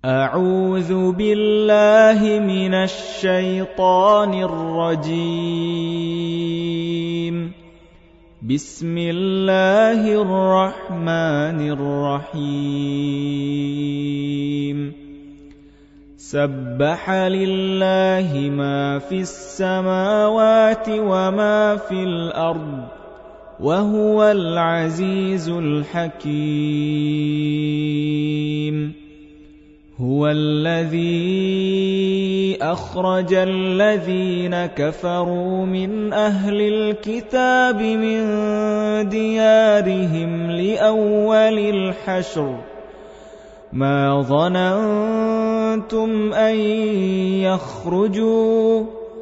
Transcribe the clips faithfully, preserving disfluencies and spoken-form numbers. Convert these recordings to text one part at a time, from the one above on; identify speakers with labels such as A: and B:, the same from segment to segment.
A: أعوذ بالله من الشيطان الرجيم. بسم الله الرحمن الرحيم. سبح لله ما في السماوات وما في الأرض وهو العزيز الحكيم. هو الذي أخرج الذين كفروا من أهل الكتاب من ديارهم لأول الحشر ما ظننتم أن يخرجوا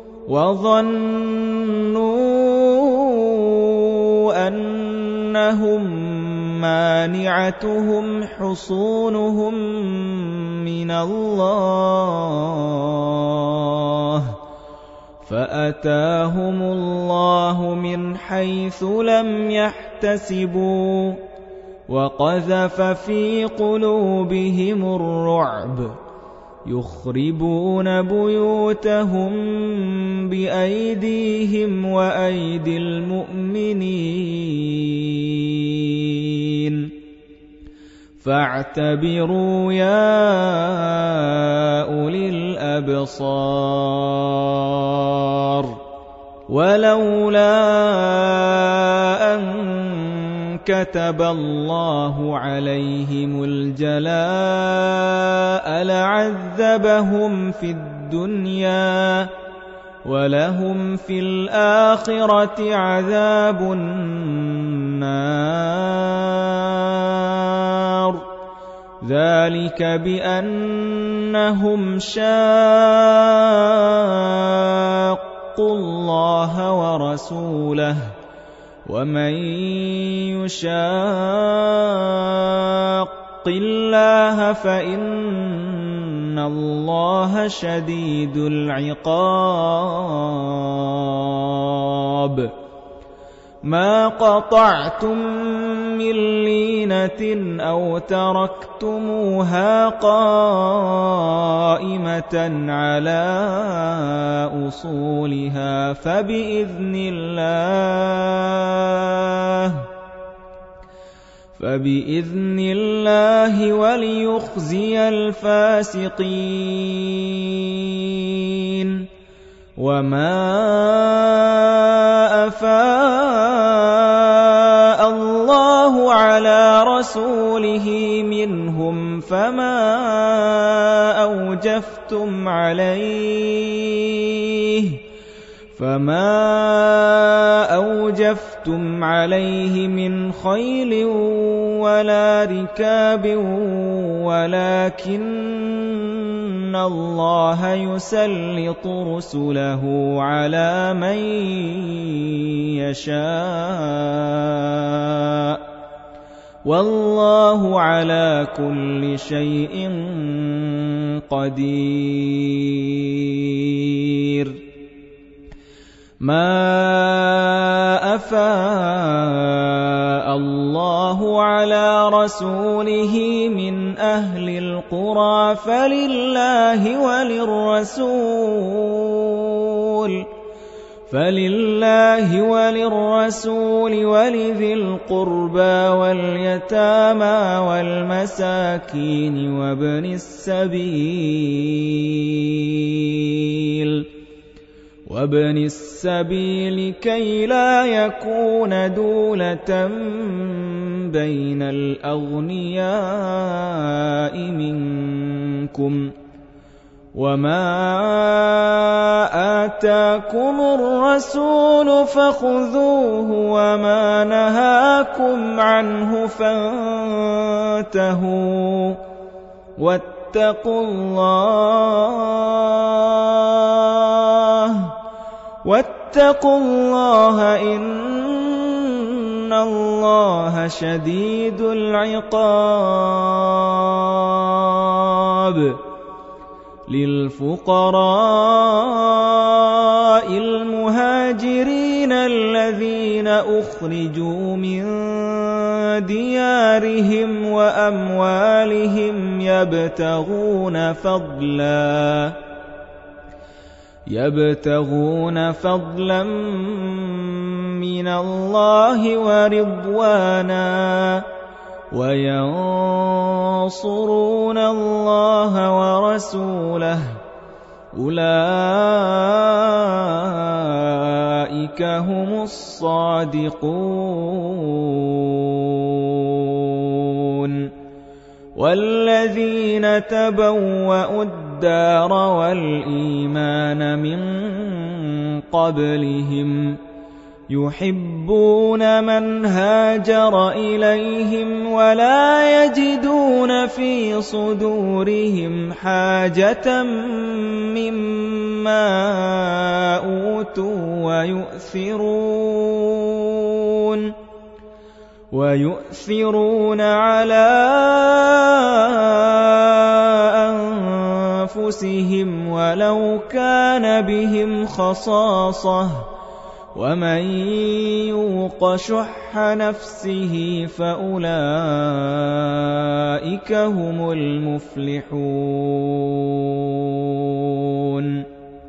A: وظنوا أنهم مانعتهم حصونهم من الله فأتاهم الله من حيث لم يحتسبوا وقذف في قلوبهم الرعب يخربون بيوتهم بأيديهم وأيدي المؤمنين فاعتبروا يا أولي الأبصار. ولولا أن كتب الله عليهم الجلاء لعذبهم في الدنيا ولهم في الآخرة عذاب النار. ذلك بأنهم شاقوا الله ورسوله ومن يشاق الله فإن الله شديد العقاب. ما قطعتم من لينة أو تركتموها قائمة على أصولها فبإذن الله فبإذن الله وليخزي الفاسقين. وما أفاء الله على رسوله منهم فما أوجفتم عليه فما أوجفتم عليه من خيل ولا ركاب ولكن الله يسلط رسله على من يشاء والله على كل شيء قدير. ما أفاء الله على رسوله من أهل القرى فلله وللرسول فلله وللرسول ولذي القربى واليتامى والمساكين وابن السبيل وابن السبيل كي لا يكون دولة بين الأغنياء منكم. وما آتاكم الرسول فخذوه وما نهاكم عنه فانتهوا واتقوا الله واتقوا الله إن الله شديد العقاب. للفقراء المهاجرين الذين أخرجوا من ديارهم وأموالهم يبتغون فضلا يبتغون فضلا من الله ورضوانا وينصرون الله ورسوله أولئك هم الصادقون والذين تبوأوا الدار والإيمان من قبلهم يحبون من هاجر إليهم ولا يجدون في صدورهم حاجة مما أوتوا ويؤثرون ويؤثرون على أنفسهم ولو كان بهم خصاصة ومن يوق شح نفسه فأولئك هم المفلحون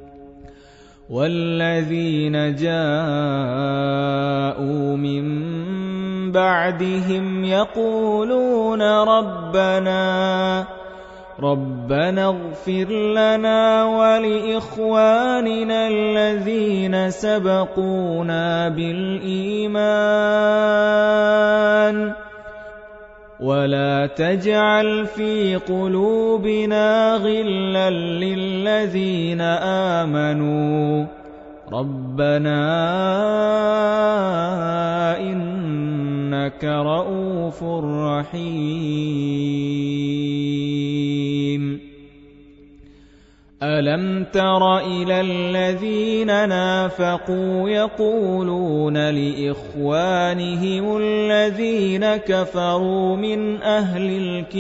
A: والذين جاءوا من بعدهم يقولون ربنا ربنا اغفر لنا ولإخواننا الذين سبقونا بالإيمان ولا تجعل في قلوبنا غلا للذين آمنوا ربنا إنك رؤوف رحيم ألم تر إلى الذين نافقوا يقولون لإخوانهم الذين كفروا من أهل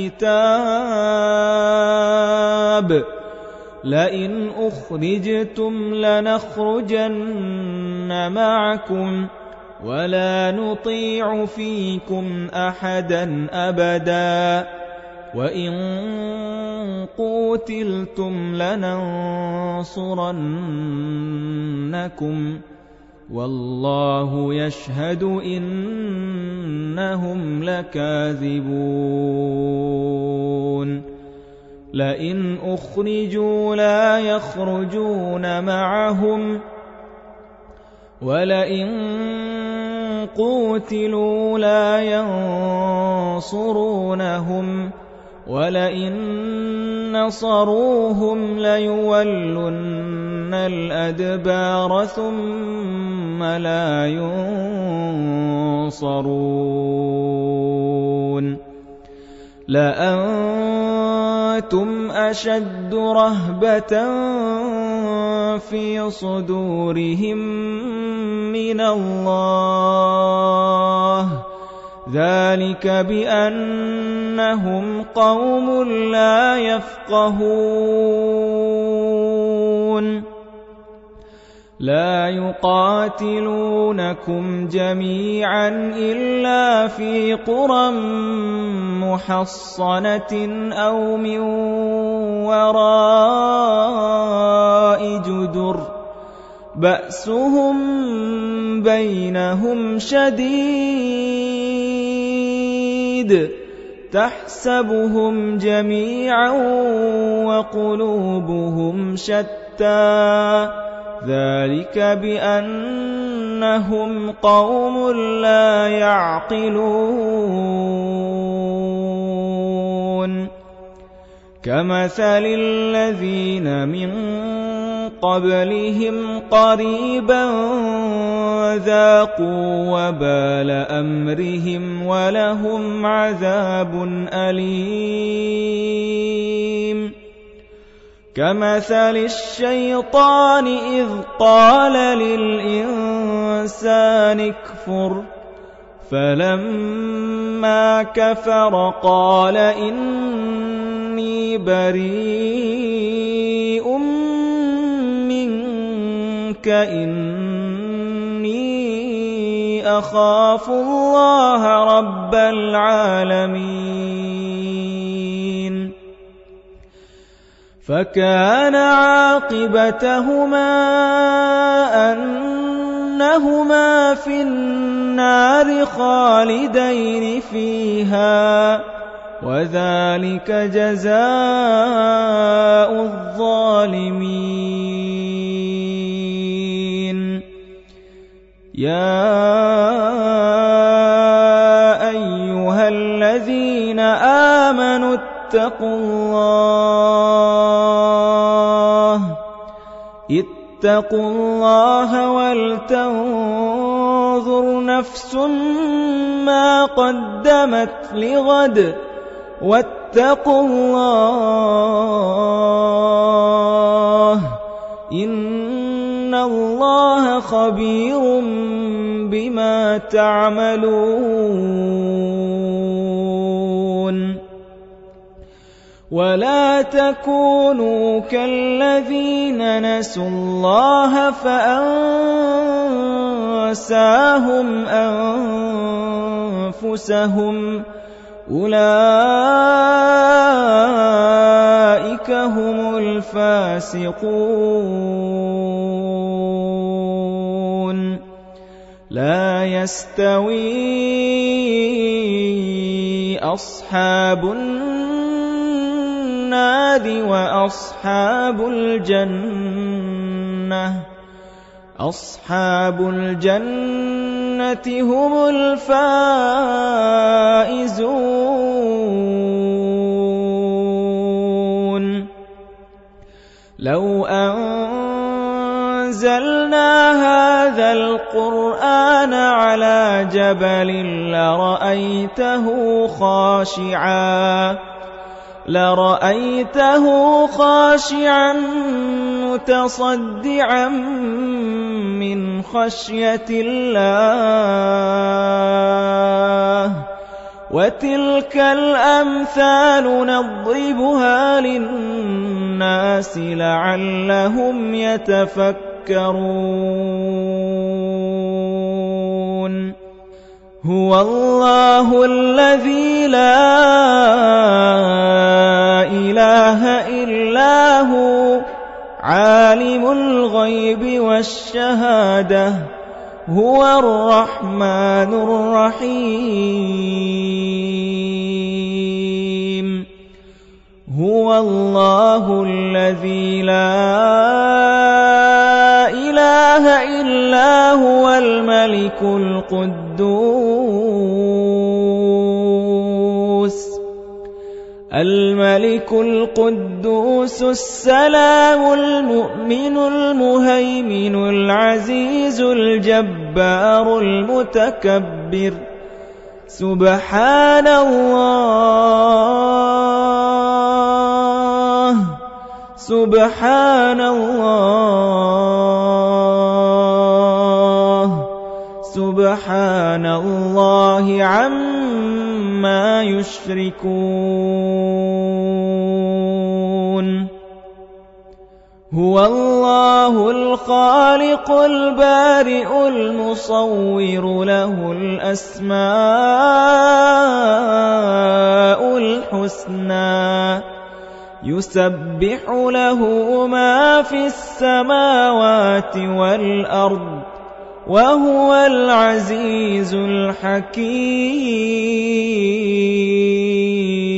A: الكتاب لئن أخرجتم لنخرجن معكم ولا نطيع فيكم أحدا أبدا وإن قوتلتم لننصرنكم والله يشهد إنهم لكاذبون لئن أخرجوا لا يخرجون معهم ولئن قوتلوا لا ينصرونهم ولئن نصروهم ليولن الأدبار ثم لا ينصرون لأنتم أشد رهبة في صدورهم من الله ذلك بأنهم قوم لا يفقهون لا يقاتلونكم جميعا إلا في قرى محصنة أو من وراء جدر بأسهم بينهم شديد تحسبهم جميعا وقلوبهم شتى ذلك بأنهم قوم لا يعقلون كمثل الذين من قبلهم قريبا ذاقوا وبال أمرهم ولهم عذاب أليم كمثل الشيطان إذ قال للإنسان اكفر فلما كفر قال إني بريء منك إني يخافوا الله رب العالمين فكان عاقبتهما أنهما في النار خالدين فيها وذلك جزاء الظالمين يا أيها الذين آمنوا اتقوا الله اتقوا الله ولتنظر نفس ما قدمت لغد واتقوا الله إن الله خبير بما تعملون ولا تكونوا كالذين نسوا الله فأنساهم أنفسهم أولئك هم الفاسقون لا يستوي أصحاب النار وأصحاب الجنة أصحاب الجنة هم الفائزون لو أنزلنا هذا القرآن على جبل لرأيته خاشعا لرأيته خاشعا متصدعا من خشية الله وتلك الأمثال نضربها للناس لعلهم يتفكرون هو الله الذي لا إله إلا هو عالم الغيب والشهادة هو الرحمن الرحيم هو الله الذي لا إله إلا هو الملك القدوس الملك القدوس السلام المؤمن المهيمن العزيز الجبار المتكبر سبحان الله سبحان الله سبحان الله عما يشركون هو الله الخالق البارئ المصور له الأسماء الحسنى يسبح له ما في السماوات والأرض وهو العزيز الحكيم